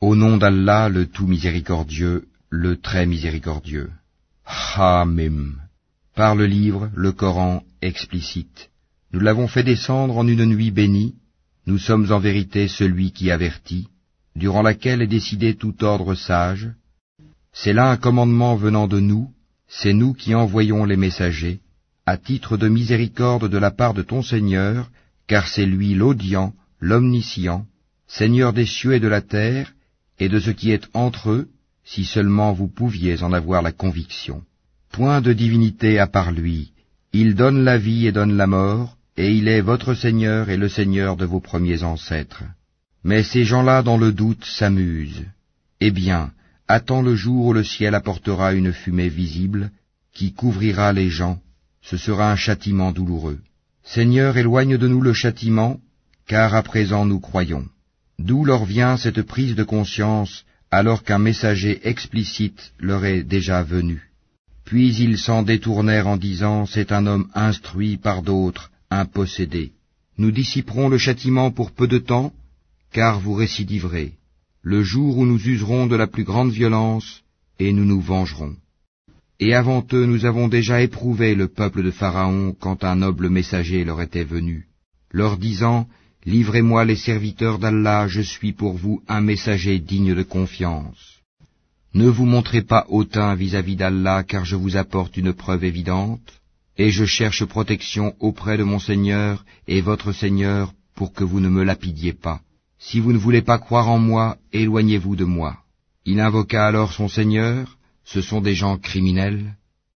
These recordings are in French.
Au nom d'Allah, le tout miséricordieux, le très miséricordieux. Hamim. Par le livre, le Coran, explicite. Nous l'avons fait descendre en une nuit bénie. Nous sommes en vérité celui qui avertit, durant laquelle est décidé tout ordre sage. C'est là un commandement venant de nous, c'est nous qui envoyons les messagers, à titre de miséricorde de la part de ton Seigneur, car c'est lui l'audient, l'omniscient, Seigneur des cieux et de la terre, et de ce qui est entre eux, si seulement vous pouviez en avoir la conviction. Point de divinité à part lui, il donne la vie et donne la mort, et il est votre Seigneur et le Seigneur de vos premiers ancêtres. Mais ces gens-là dans le doute s'amusent. Eh bien, attends le jour où le ciel apportera une fumée visible, qui couvrira les gens, ce sera un châtiment douloureux. Seigneur, éloigne de nous le châtiment, car à présent nous croyons. D'où leur vient cette prise de conscience, alors qu'un messager explicite leur est déjà venu. Puis ils s'en détournèrent en disant, c'est un homme instruit par d'autres, un possédé. Nous dissiperons le châtiment pour peu de temps, car vous récidiverez, le jour où nous userons de la plus grande violence, et nous nous vengerons. Et avant eux nous avons déjà éprouvé le peuple de Pharaon quand un noble messager leur était venu, leur disant, livrez-moi les serviteurs d'Allah, je suis pour vous un messager digne de confiance. Ne vous montrez pas hautain vis-à-vis d'Allah, car je vous apporte une preuve évidente, et je cherche protection auprès de mon Seigneur et votre Seigneur pour que vous ne me lapidiez pas. Si vous ne voulez pas croire en moi, éloignez-vous de moi. Il invoqua alors son Seigneur, ce sont des gens criminels.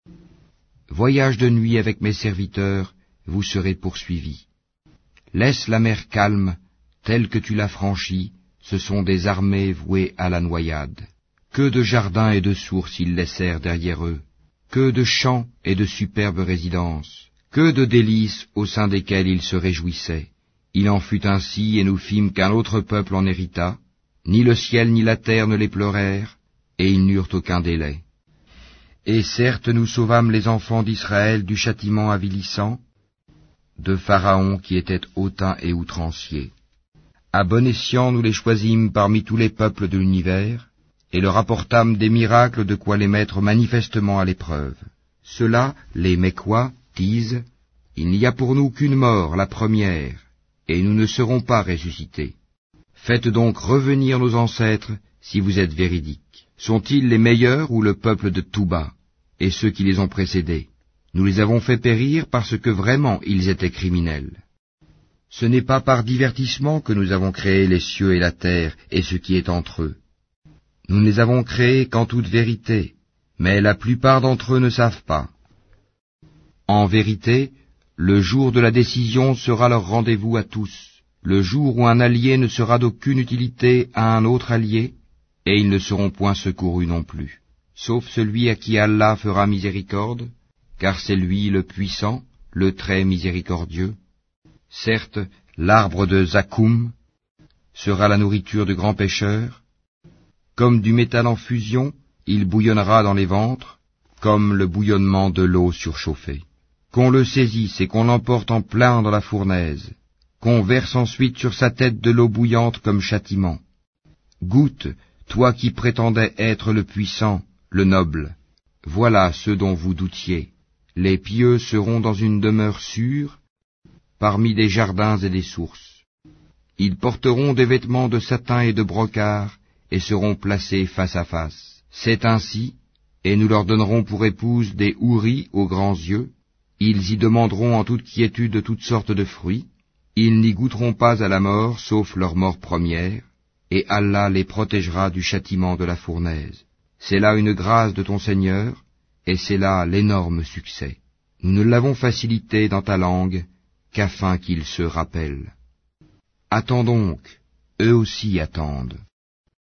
Voyage de nuit avec mes serviteurs, vous serez poursuivis. Laisse la mer calme, telle que tu l'as franchie, ce sont des armées vouées à la noyade. Que de jardins et de sources ils laissèrent derrière eux, que de champs et de superbes résidences, que de délices au sein desquelles ils se réjouissaient. Il en fut ainsi, et nous fîmes qu'un autre peuple en hérita, ni le ciel ni la terre ne les pleurèrent, et ils n'eurent aucun délai. Et certes nous sauvâmes les enfants d'Israël du châtiment avilissant, de Pharaon qui était hautain et outrancier. À bon escient nous les choisîmes parmi tous les peuples de l'univers, et leur apportâmes des miracles de quoi les mettre manifestement à l'épreuve. Ceux-là, les Mécois, disent, il n'y a pour nous qu'une mort, la première, et nous ne serons pas ressuscités. Faites donc revenir nos ancêtres, si vous êtes véridiques. Sont-ils les meilleurs ou le peuple de Touba, et ceux qui les ont précédés? Nous les avons fait périr parce que vraiment ils étaient criminels. Ce n'est pas par divertissement que nous avons créé les cieux et la terre et ce qui est entre eux. Nous ne les avons créés qu'en toute vérité, mais la plupart d'entre eux ne savent pas. En vérité, le jour de la décision sera leur rendez-vous à tous, le jour où un allié ne sera d'aucune utilité à un autre allié, et ils ne seront point secourus non plus, sauf celui à qui Allah fera miséricorde, car c'est lui le puissant, le très miséricordieux. Certes, l'arbre de Zakoum sera la nourriture de grands pêcheurs. Comme du métal en fusion, il bouillonnera dans les ventres, comme le bouillonnement de l'eau surchauffée. Qu'on le saisisse et qu'on l'emporte en plein dans la fournaise, qu'on verse ensuite sur sa tête de l'eau bouillante comme châtiment. Goûte, toi qui prétendais être le puissant, le noble. Voilà ce dont vous doutiez. Les pieux seront dans une demeure sûre, parmi des jardins et des sources. Ils porteront des vêtements de satin et de brocart, et seront placés face à face. C'est ainsi, et nous leur donnerons pour épouse des houris aux grands yeux. Ils y demanderont en toute quiétude toutes sortes de fruits. Ils n'y goûteront pas à la mort, sauf leur mort première, et Allah les protégera du châtiment de la fournaise. C'est là une grâce de ton Seigneur, et c'est là l'énorme succès. Nous ne l'avons facilité dans ta langue, qu'afin qu'ils se rappellent. Attends donc, eux aussi attendent.